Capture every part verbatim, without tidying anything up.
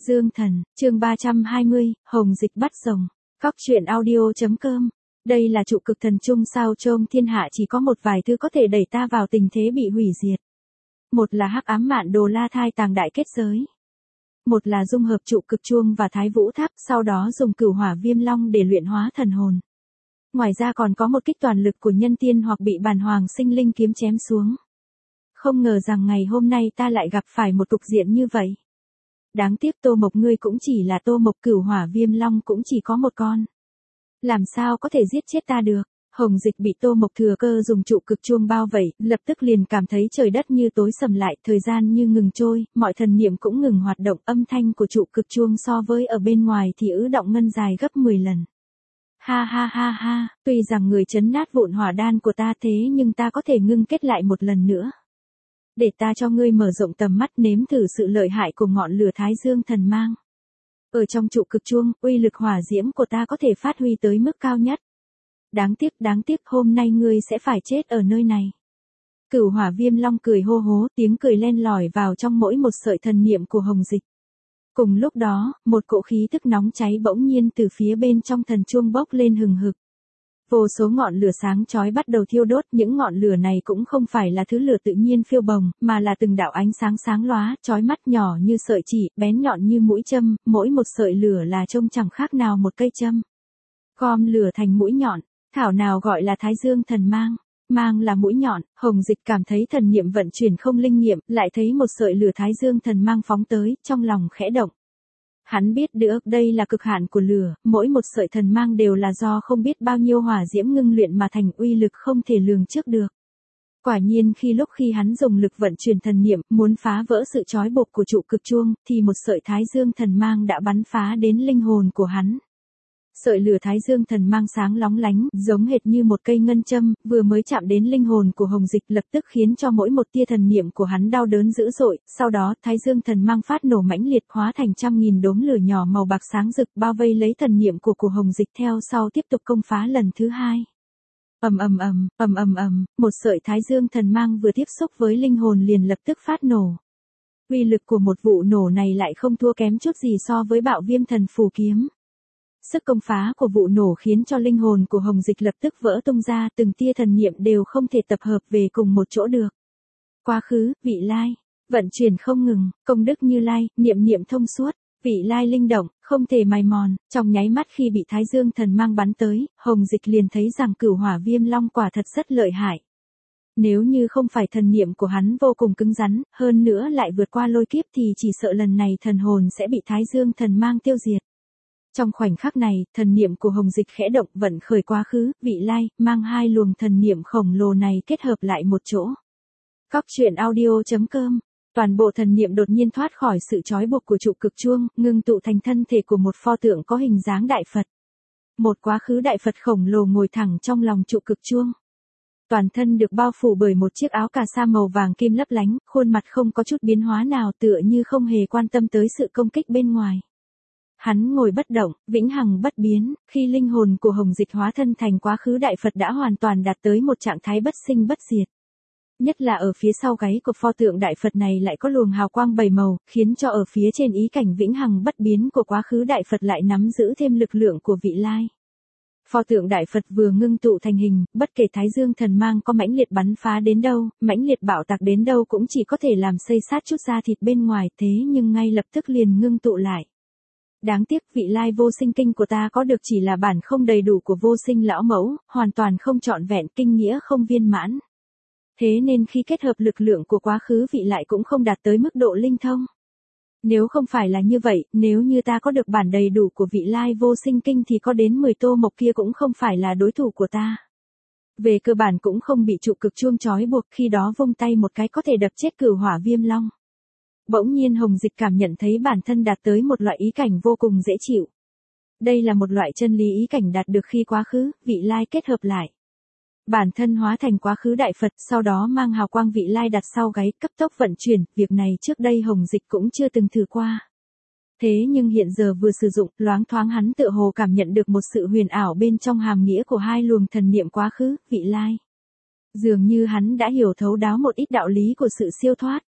Dương Thần, chương ba trăm hai mươi, Hồng Dịch bắt rồng. Cóc truyện audio.com. Đây là trụ cực thần chung sao chôm thiên hạ chỉ có một vài thứ có thể đẩy ta vào tình thế bị hủy diệt. Một là hắc ám mạn đồ la thai tàng đại kết giới. Một là dung hợp trụ cực chuông và thái vũ tháp, sau đó dùng cửu hỏa viêm long để luyện hóa thần hồn. Ngoài ra còn có một kích toàn lực của nhân tiên hoặc bị bàn hoàng sinh linh kiếm chém xuống. Không ngờ rằng ngày hôm nay ta lại gặp phải một cục diện như vậy. Đáng tiếc Tô Mộc ngươi cũng chỉ là Tô Mộc, cửu hỏa viêm long cũng chỉ có một con. Làm sao có thể giết chết ta được? Hồng Dịch bị Tô Mộc thừa cơ dùng trụ cực chuông bao vây, lập tức liền cảm thấy trời đất như tối sầm lại, thời gian như ngừng trôi, mọi thần niệm cũng ngừng hoạt động, âm thanh của trụ cực chuông so với ở bên ngoài thì ứ động ngân dài gấp mười lần. Ha ha ha ha, tuy rằng người chấn nát vụn hỏa đan của ta thế nhưng ta có thể ngưng kết lại một lần nữa. Để ta cho ngươi mở rộng tầm mắt nếm thử sự lợi hại của ngọn lửa Thái Dương thần mang. Ở trong trụ cực chuông, uy lực hỏa diễm của ta có thể phát huy tới mức cao nhất. Đáng tiếc, đáng tiếc hôm nay ngươi sẽ phải chết ở nơi này. Cửu hỏa viêm long cười hô hố, tiếng cười len lỏi vào trong mỗi một sợi thần niệm của Hồng Dịch. Cùng lúc đó, một cỗ khí tức nóng cháy bỗng nhiên từ phía bên trong thần chuông bốc lên hừng hực. Vô số ngọn lửa sáng chói bắt đầu thiêu đốt, những ngọn lửa này cũng không phải là thứ lửa tự nhiên phiêu bồng, mà là từng đạo ánh sáng sáng lóa, chói mắt nhỏ như sợi chỉ, bén nhọn như mũi châm, mỗi một sợi lửa là trông chẳng khác nào một cây châm. Gom lửa thành mũi nhọn, thảo nào gọi là Thái Dương thần mang. Mang là mũi nhọn, Hồng Dịch cảm thấy thần niệm vận chuyển không linh nghiệm, lại thấy một sợi lửa Thái Dương thần mang phóng tới, trong lòng khẽ động. Hắn biết được đây là cực hạn của lửa, mỗi một sợi thần mang đều là do không biết bao nhiêu hỏa diễm ngưng luyện mà thành, uy lực không thể lường trước được. Quả nhiên khi lúc khi hắn dùng lực vận chuyển thần niệm, muốn phá vỡ sự trói buộc của trụ cực chuông, thì một sợi Thái Dương thần mang đã bắn phá đến linh hồn của hắn. Sợi lửa Thái Dương thần mang sáng lóng lánh, giống hệt như một cây ngân châm, vừa mới chạm đến linh hồn của Hồng Dịch lập tức khiến cho mỗi một tia thần niệm của hắn đau đớn dữ dội, sau đó Thái Dương thần mang phát nổ mãnh liệt hóa thành trăm nghìn đốm lửa nhỏ màu bạc sáng rực bao vây lấy thần niệm của của Hồng Dịch theo sau tiếp tục công phá lần thứ hai. Ầm ầm ầm, ầm ầm ầm, một sợi Thái Dương thần mang vừa tiếp xúc với linh hồn liền lập tức phát nổ. Uy lực của một vụ nổ này lại không thua kém chút gì so với Bạo Viêm thần phù kiếm. Sức công phá của vụ nổ khiến cho linh hồn của Hồng Dịch lập tức vỡ tung ra, từng tia thần niệm đều không thể tập hợp về cùng một chỗ được. Quá khứ, vị lai, vận chuyển không ngừng, công đức Như Lai, niệm niệm thông suốt, vị lai linh động, không thể mài mòn, trong nháy mắt khi bị Thái Dương thần mang bắn tới, Hồng Dịch liền thấy rằng cửu hỏa viêm long quả thật rất lợi hại. Nếu như không phải thần niệm của hắn vô cùng cứng rắn, hơn nữa lại vượt qua lôi kiếp thì chỉ sợ lần này thần hồn sẽ bị Thái Dương thần mang tiêu diệt. Trong khoảnh khắc này, thần niệm của Hồng Dịch khẽ động vận khởi quá khứ, vị lai, mang hai luồng thần niệm khổng lồ này kết hợp lại một chỗ. Cóc truyện audio.com. Toàn bộ thần niệm đột nhiên thoát khỏi sự trói buộc của trụ cực chuông, ngưng tụ thành thân thể của một pho tượng có hình dáng đại Phật. Một quá khứ đại Phật khổng lồ ngồi thẳng trong lòng trụ cực chuông. Toàn thân được bao phủ bởi một chiếc áo cà sa màu vàng kim lấp lánh, khuôn mặt không có chút biến hóa nào, tựa như không hề quan tâm tới sự công kích bên ngoài. Hắn ngồi bất động, vĩnh hằng bất biến, khi linh hồn của Hồng Dịch hóa thân thành quá khứ đại Phật đã hoàn toàn đạt tới một trạng thái bất sinh bất diệt. Nhất là ở phía sau gáy của pho tượng đại Phật này lại có luồng hào quang bảy màu, khiến cho ở phía trên ý cảnh vĩnh hằng bất biến của quá khứ đại Phật lại nắm giữ thêm lực lượng của vị lai. Pho tượng đại Phật vừa ngưng tụ thành hình, bất kể Thái Dương thần mang có mãnh liệt bắn phá đến đâu, mãnh liệt bạo tạc đến đâu cũng chỉ có thể làm xây sát chút da thịt bên ngoài, thế nhưng ngay lập tức liền ngưng tụ lại. Đáng tiếc vị lai vô sinh kinh của ta có được chỉ là bản không đầy đủ của vô sinh lão mẫu, hoàn toàn không trọn vẹn, kinh nghĩa không viên mãn. Thế nên khi kết hợp lực lượng của quá khứ vị lại cũng không đạt tới mức độ linh thông. Nếu không phải là như vậy, nếu như ta có được bản đầy đủ của vị lai vô sinh kinh thì có đến mười Tô Mộc kia cũng không phải là đối thủ của ta. Về cơ bản cũng không bị trụ cực chuông trói buộc, khi đó vung tay một cái có thể đập chết cửu hỏa viêm long. Bỗng nhiên Hồng Dịch cảm nhận thấy bản thân đạt tới một loại ý cảnh vô cùng dễ chịu. Đây là một loại chân lý ý cảnh đạt được khi quá khứ, vị lai kết hợp lại. Bản thân hóa thành quá khứ đại Phật, sau đó mang hào quang vị lai đặt sau gáy, cấp tốc vận chuyển, việc này trước đây Hồng Dịch cũng chưa từng thử qua. Thế nhưng hiện giờ vừa sử dụng, loáng thoáng hắn tựa hồ cảm nhận được một sự huyền ảo bên trong hàm nghĩa của hai luồng thần niệm quá khứ, vị lai. Dường như hắn đã hiểu thấu đáo một ít đạo lý của sự siêu thoát.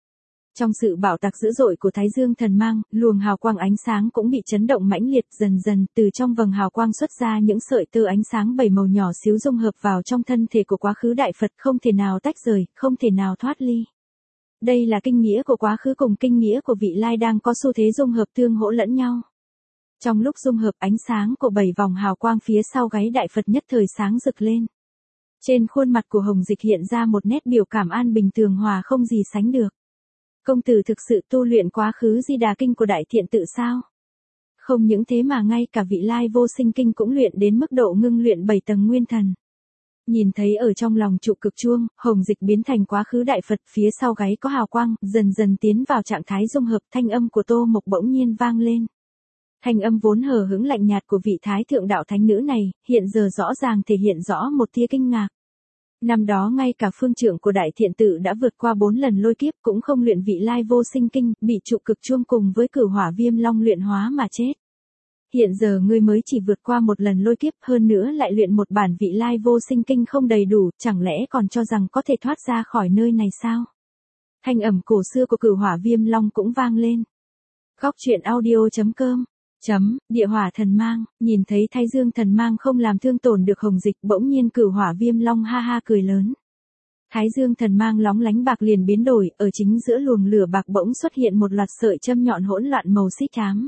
Trong sự bạo tạc dữ dội của Thái Dương thần mang, luồng hào quang ánh sáng cũng bị chấn động mãnh liệt, dần dần từ trong vầng hào quang xuất ra những sợi tơ ánh sáng bảy màu nhỏ xíu dung hợp vào trong thân thể của quá khứ đại Phật, không thể nào tách rời, không thể nào thoát ly. Đây là kinh nghĩa của quá khứ cùng kinh nghĩa của vị lai đang có xu thế dung hợp tương hỗ lẫn nhau. Trong lúc dung hợp, ánh sáng của bảy vòng hào quang phía sau gáy đại Phật nhất thời sáng rực lên. Trên khuôn mặt của Hồng Dịch hiện ra một nét biểu cảm an bình tường hòa không gì sánh được. Công tử thực sự tu luyện quá khứ Di Đà Kinh của Đại Thiện Tự sao? Không những thế mà ngay cả vị lai vô sinh kinh cũng luyện đến mức độ ngưng luyện bảy tầng nguyên thần. Nhìn thấy ở trong lòng trụ cực chuông, Hồng Dịch biến thành quá khứ đại Phật, phía sau gáy có hào quang, dần dần tiến vào trạng thái dung hợp, thanh âm của Tô Mộc bỗng nhiên vang lên. Thanh âm vốn hờ hững lạnh nhạt của vị thái thượng đạo thánh nữ này, hiện giờ rõ ràng thể hiện rõ một tia kinh ngạc. Năm đó ngay cả phương trưởng của Đại Thiện Tự đã vượt qua bốn lần lôi kiếp cũng không luyện vị lai vô sinh kinh, bị trụ cực chuông cùng với cửu hỏa viêm long luyện hóa mà chết. Hiện giờ ngươi mới chỉ vượt qua một lần lôi kiếp, hơn nữa lại luyện một bản vị lai vô sinh kinh không đầy đủ, chẳng lẽ còn cho rằng có thể thoát ra khỏi nơi này sao? Thanh ẩm cổ xưa của cửu hỏa viêm long cũng vang lên. Góc truyện audio chấm com Chấm, địa hỏa thần mang, nhìn thấy Thái Dương thần mang không làm thương tổn được Hồng Dịch, bỗng nhiên cửu hỏa viêm long ha ha cười lớn. Thái Dương thần mang lóng lánh bạc liền biến đổi, ở chính giữa luồng lửa bạc bỗng xuất hiện một loạt sợi châm nhọn hỗn loạn màu xích xám.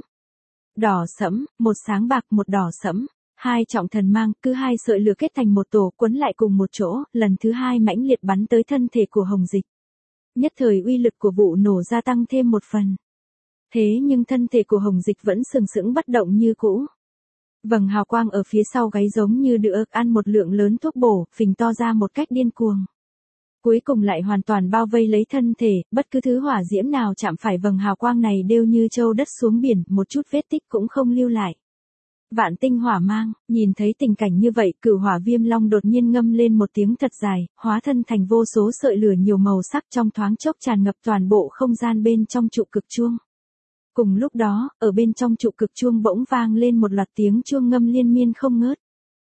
Đỏ sẫm, một sáng bạc một đỏ sẫm, hai trọng thần mang, cứ hai sợi lửa kết thành một tổ quấn lại cùng một chỗ, lần thứ hai mãnh liệt bắn tới thân thể của Hồng Dịch. Nhất thời uy lực của vụ nổ gia tăng thêm một phần. Thế nhưng thân thể của Hồng Dịch vẫn sừng sững bất động như cũ. Vầng hào quang ở phía sau gáy giống như được ăn một lượng lớn thuốc bổ, phình to ra một cách điên cuồng. Cuối cùng lại hoàn toàn bao vây lấy thân thể, bất cứ thứ hỏa diễm nào chạm phải vầng hào quang này đều như châu đất xuống biển, một chút vết tích cũng không lưu lại. Vạn tinh hỏa mang, nhìn thấy tình cảnh như vậy, cửu hỏa viêm long đột nhiên ngâm lên một tiếng thật dài, hóa thân thành vô số sợi lửa nhiều màu sắc trong thoáng chốc tràn ngập toàn bộ không gian bên trong trụ cực chuông. Cùng lúc đó, ở bên trong trụ cực chuông bỗng vang lên một loạt tiếng chuông ngâm liên miên không ngớt.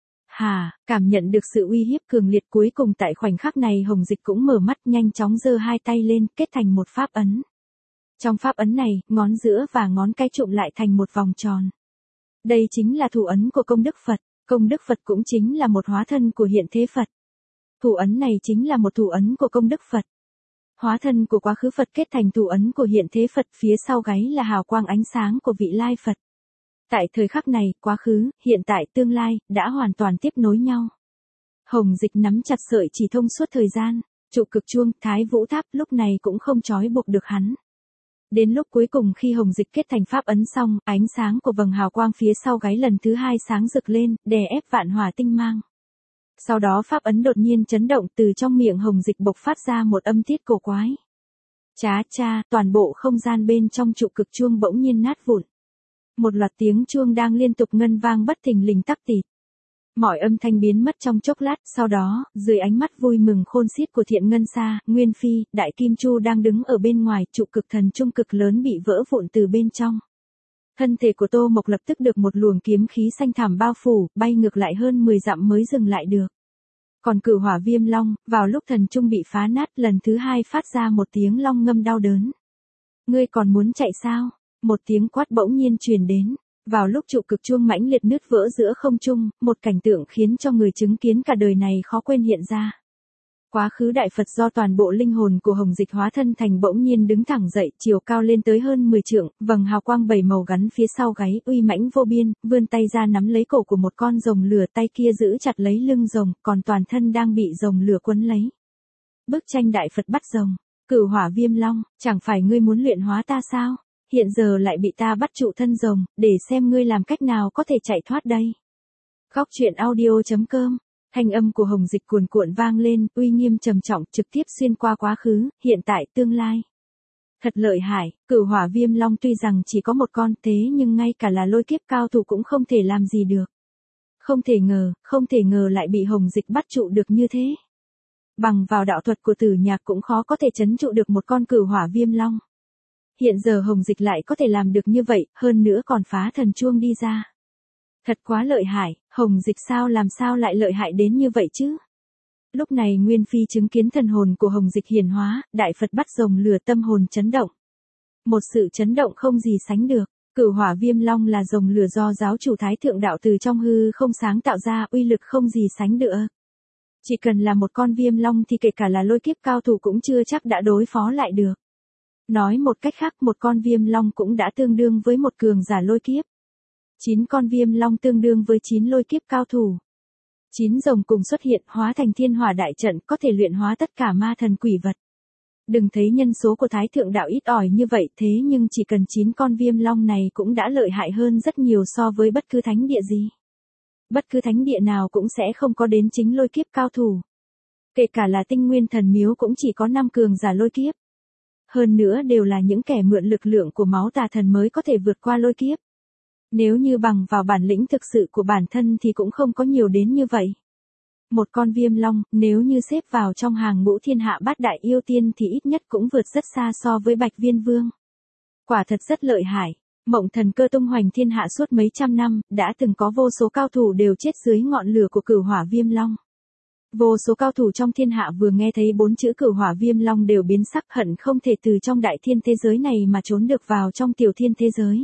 Hà, cảm nhận được sự uy hiếp cường liệt, cuối cùng tại khoảnh khắc này Hồng Dịch cũng mở mắt, nhanh chóng giơ hai tay lên, kết thành một pháp ấn. Trong pháp ấn này, ngón giữa và ngón cái trụm lại thành một vòng tròn. Đây chính là thủ ấn của công đức Phật, công đức Phật cũng chính là một hóa thân của hiện thế Phật. Thủ ấn này chính là một thủ ấn của công đức Phật. Hóa thân của quá khứ Phật kết thành thủ ấn của hiện thế Phật, phía sau gáy là hào quang ánh sáng của vị lai Phật. Tại thời khắc này, quá khứ, hiện tại, tương lai, đã hoàn toàn tiếp nối nhau. Hồng Dịch nắm chặt sợi chỉ thông suốt thời gian, trụ cực chuông, Thái Vũ Tháp lúc này cũng không trói buộc được hắn. Đến lúc cuối cùng khi Hồng Dịch kết thành pháp ấn xong, ánh sáng của vầng hào quang phía sau gáy lần thứ hai sáng rực lên, đè ép vạn hỏa tinh mang. Sau đó pháp ấn đột nhiên chấn động, từ trong miệng Hồng Dịch bộc phát ra một âm tiết cổ quái. Chá cha, toàn bộ không gian bên trong trụ cực chuông bỗng nhiên nát vụn. Một loạt tiếng chuông đang liên tục ngân vang bất thình lình tắc tịt. Mọi âm thanh biến mất trong chốc lát, sau đó, dưới ánh mắt vui mừng khôn xiết của Thiện Ngân Sa, Nguyên Phi, Đại Kim Chu đang đứng ở bên ngoài, trụ cực thần trung cực lớn bị vỡ vụn từ bên trong. Thân thể của Tô Mộc lập tức được một luồng kiếm khí xanh thẳm bao phủ, bay ngược lại hơn mười dặm mới dừng lại được. Còn cửu hỏa viêm long, vào lúc thần trung bị phá nát, lần thứ hai phát ra một tiếng long ngâm đau đớn. Ngươi còn muốn chạy sao? Một tiếng quát bỗng nhiên truyền đến. Vào lúc trụ cực chuông mãnh liệt nứt vỡ giữa không trung, một cảnh tượng khiến cho người chứng kiến cả đời này khó quên hiện ra. Quá khứ đại Phật do toàn bộ linh hồn của Hồng Dịch hóa thân thành bỗng nhiên đứng thẳng dậy, chiều cao lên tới hơn mười trượng, vầng hào quang bảy màu gắn phía sau gáy, uy mãnh vô biên, vươn tay ra nắm lấy cổ của một con rồng lửa, tay kia giữ chặt lấy lưng rồng, còn toàn thân đang bị rồng lửa quấn lấy. Bức tranh đại Phật bắt rồng, cửu hỏa viêm long, chẳng phải ngươi muốn luyện hóa ta sao? Hiện giờ lại bị ta bắt trụ thân rồng, để xem ngươi làm cách nào có thể chạy thoát đây. Góc truyện audio chấm com Thanh âm của Hồng Dịch cuồn cuộn vang lên, uy nghiêm trầm trọng, trực tiếp xuyên qua quá khứ, hiện tại, tương lai. Thật lợi hại, cửu hỏa viêm long tuy rằng chỉ có một con, thế nhưng ngay cả là lôi kiếp cao thủ cũng không thể làm gì được. Không thể ngờ, không thể ngờ lại bị Hồng Dịch bắt trụ được như thế. Bằng vào đạo thuật của Tử Nhạc cũng khó có thể trấn trụ được một con cửu hỏa viêm long. Hiện giờ Hồng Dịch lại có thể làm được như vậy, hơn nữa còn phá thần chuông đi ra. Thật quá lợi hại, Hồng Dịch sao làm sao lại lợi hại đến như vậy chứ? Lúc này Nguyên Phi chứng kiến thần hồn của Hồng Dịch hiển hóa, đại Phật bắt rồng lửa, tâm hồn chấn động. Một sự chấn động không gì sánh được. Cửu Hỏa Viêm Long là rồng lửa do giáo chủ Thái Thượng Đạo từ trong hư không sáng tạo ra, uy lực không gì sánh được. Chỉ cần là một con viêm long thì kể cả là lôi kiếp cao thủ cũng chưa chắc đã đối phó lại được. Nói một cách khác, một con viêm long cũng đã tương đương với một cường giả lôi kiếp. Chín con viêm long tương đương với chín lôi kiếp cao thủ. Chín rồng cùng xuất hiện hóa thành thiên hỏa đại trận, có thể luyện hóa tất cả ma thần quỷ vật. Đừng thấy nhân số của Thái Thượng Đạo ít ỏi như vậy, thế nhưng chỉ cần chín con viêm long này cũng đã lợi hại hơn rất nhiều so với bất cứ thánh địa gì. Bất cứ thánh địa nào cũng sẽ không có đến chính lôi kiếp cao thủ. Kể cả là Tinh Nguyên Thần Miếu cũng chỉ có năm cường giả lôi kiếp. Hơn nữa đều là những kẻ mượn lực lượng của máu tà thần mới có thể vượt qua lôi kiếp. Nếu như bằng vào bản lĩnh thực sự của bản thân thì cũng không có nhiều đến như vậy. Một con viêm long, nếu như xếp vào trong hàng ngũ thiên hạ bát đại yêu tiên thì ít nhất cũng vượt rất xa so với Bạch Viên Vương. Quả thật rất lợi hại. Mộng Thần Cơ tung hoành thiên hạ suốt mấy trăm năm, đã từng có vô số cao thủ đều chết dưới ngọn lửa của Cửu Hỏa Viêm Long. Vô số cao thủ trong thiên hạ vừa nghe thấy bốn chữ Cửu Hỏa Viêm Long đều biến sắc, hận không thể từ trong đại thiên thế giới này mà trốn được vào trong tiểu thiên thế giới.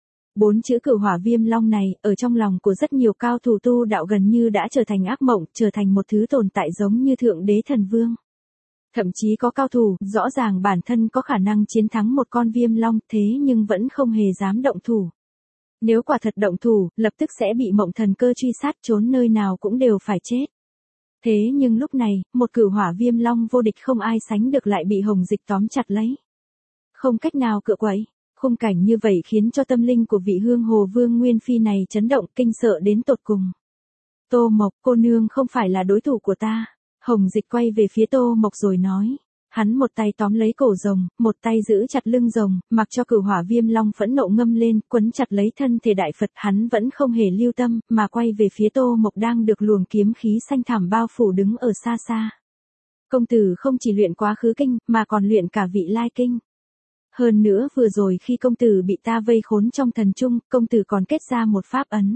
Bốn chữ Cửu Hỏa Viêm Long này, ở trong lòng của rất nhiều cao thủ tu đạo gần như đã trở thành ác mộng, trở thành một thứ tồn tại giống như Thượng Đế Thần Vương. Thậm chí có cao thủ, rõ ràng bản thân có khả năng chiến thắng một con viêm long, thế nhưng vẫn không hề dám động thủ. Nếu quả thật động thủ, lập tức sẽ bị Mộng Thần Cơ truy sát, trốn nơi nào cũng đều phải chết. Thế nhưng lúc này, một Cửu Hỏa Viêm Long vô địch không ai sánh được lại bị Hồng Dịch tóm chặt lấy. Không cách nào cựa quậy. Khung cảnh như vậy khiến cho tâm linh của vị Hương Hồ Vương Nguyên Phi này chấn động, kinh sợ đến tột cùng. Tô Mộc, cô nương không phải là đối thủ của ta. Hồng Dịch quay về phía Tô Mộc rồi nói. Hắn một tay tóm lấy cổ rồng, một tay giữ chặt lưng rồng, mặc cho Cửu Hỏa Viêm Long phẫn nộ ngâm lên, quấn chặt lấy thân thể đại Phật, hắn vẫn không hề lưu tâm, mà quay về phía Tô Mộc đang được luồng kiếm khí xanh thẳm bao phủ đứng ở xa xa. Công tử không chỉ luyện Quá Khứ Kinh, mà còn luyện cả Vị Lai Kinh. Hơn nữa vừa rồi khi công tử bị ta vây khốn trong thần trung, công tử còn kết ra một pháp ấn.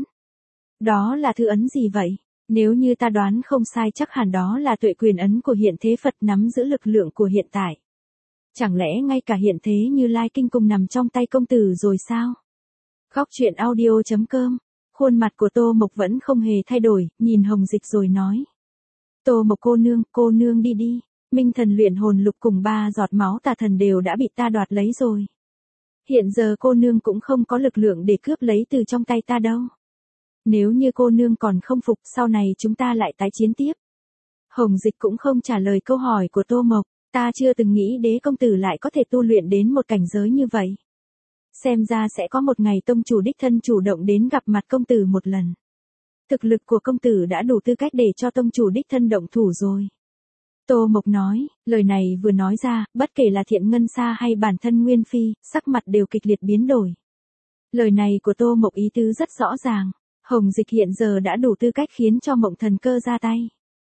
Đó là thư ấn gì vậy? Nếu như ta đoán không sai chắc hẳn đó là Tuệ Quyền ấn của hiện thế Phật nắm giữ lực lượng của hiện tại. Chẳng lẽ ngay cả hiện thế Như Lai Kinh cùng nằm trong tay công tử rồi sao? Góc truyện audio chấm com. Khuôn mặt của Tô Mộc vẫn không hề thay đổi, nhìn Hồng Dịch rồi nói. Tô Mộc cô nương, cô nương đi đi. Minh thần luyện hồn lục cùng ba giọt máu tà thần đều đã bị ta đoạt lấy rồi. Hiện giờ cô nương cũng không có lực lượng để cướp lấy từ trong tay ta đâu. Nếu như cô nương còn không phục, sau này chúng ta lại tái chiến tiếp. Hồng Dịch cũng không trả lời câu hỏi của Tô Mộc, ta chưa từng nghĩ đế công tử lại có thể tu luyện đến một cảnh giới như vậy. Xem ra sẽ có một ngày tông chủ đích thân chủ động đến gặp mặt công tử một lần. Thực lực của công tử đã đủ tư cách để cho tông chủ đích thân động thủ rồi. Tô Mộc nói, lời này vừa nói ra, bất kể là Thiện Ngân Sa hay bản thân Nguyên Phi, sắc mặt đều kịch liệt biến đổi. Lời này của Tô Mộc ý tứ rất rõ ràng, Hồng Dịch hiện giờ đã đủ tư cách khiến cho Mộng Thần Cơ ra tay.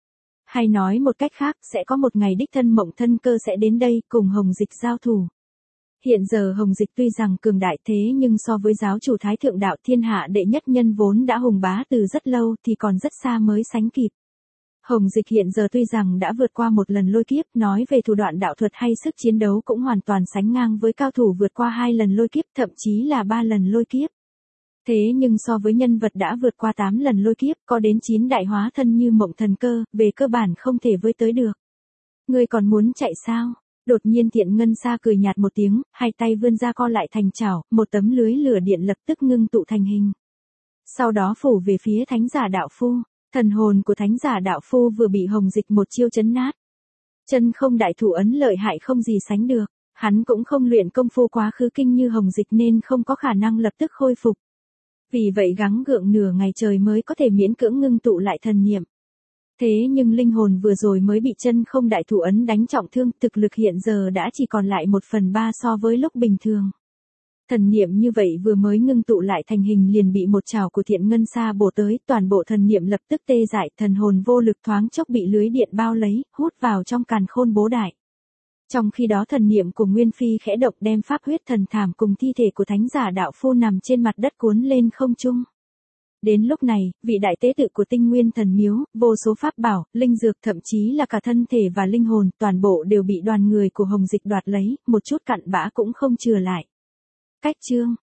Hay nói một cách khác, sẽ có một ngày đích thân Mộng Thần Cơ sẽ đến đây cùng Hồng Dịch giao thủ. Hiện giờ Hồng Dịch tuy rằng cường đại thế nhưng so với giáo chủ Thái Thượng Đạo thiên hạ đệ nhất nhân vốn đã hùng bá từ rất lâu thì còn rất xa mới sánh kịp. Hồng Dịch hiện giờ tuy rằng đã vượt qua một lần lôi kiếp, nói về thủ đoạn đạo thuật hay sức chiến đấu cũng hoàn toàn sánh ngang với cao thủ vượt qua hai lần lôi kiếp, thậm chí là ba lần lôi kiếp. Thế nhưng so với nhân vật đã vượt qua tám lần lôi kiếp, có đến chín đại hóa thân như Mộng Thần Cơ, về cơ bản không thể với tới được. Ngươi còn muốn chạy sao? Đột nhiên Thiện Ngân Sa cười nhạt một tiếng, hai tay vươn ra co lại thành chảo, một tấm lưới lửa điện lập tức ngưng tụ thành hình. Sau đó phủ về phía Thánh Giả Đạo Phu. Thần hồn của Thánh Giả Đạo Phu vừa bị Hồng Dịch một chiêu chấn nát. Chân không đại thủ ấn lợi hại không gì sánh được, hắn cũng không luyện công phu Quá Khứ Kinh như Hồng Dịch nên không có khả năng lập tức khôi phục. Vì vậy gắng gượng nửa ngày trời mới có thể miễn cưỡng ngưng tụ lại thần niệm. Thế nhưng linh hồn vừa rồi mới bị chân không đại thủ ấn đánh trọng thương, thực lực hiện giờ đã chỉ còn lại một phần ba so với lúc bình thường. Thần niệm như vậy vừa mới ngưng tụ lại thành hình liền bị một chảo của Thiện Ngân Sa bổ tới, toàn bộ thần niệm lập tức tê dại, thần hồn vô lực thoáng chốc bị lưới điện bao lấy, hút vào trong càn khôn bố đại. Trong khi đó thần niệm của Nguyên Phi khẽ động đem pháp huyết thần thảm cùng thi thể của Thánh Giả Đạo Phu nằm trên mặt đất cuốn lên không trung. Đến lúc này, vị đại tế tự của Tinh Nguyên Thần Miếu, vô số pháp bảo, linh dược thậm chí là cả thân thể và linh hồn, toàn bộ đều bị đoàn người của Hồng Dịch đoạt lấy, một chút cặn bã cũng không chừa lại. Cách chương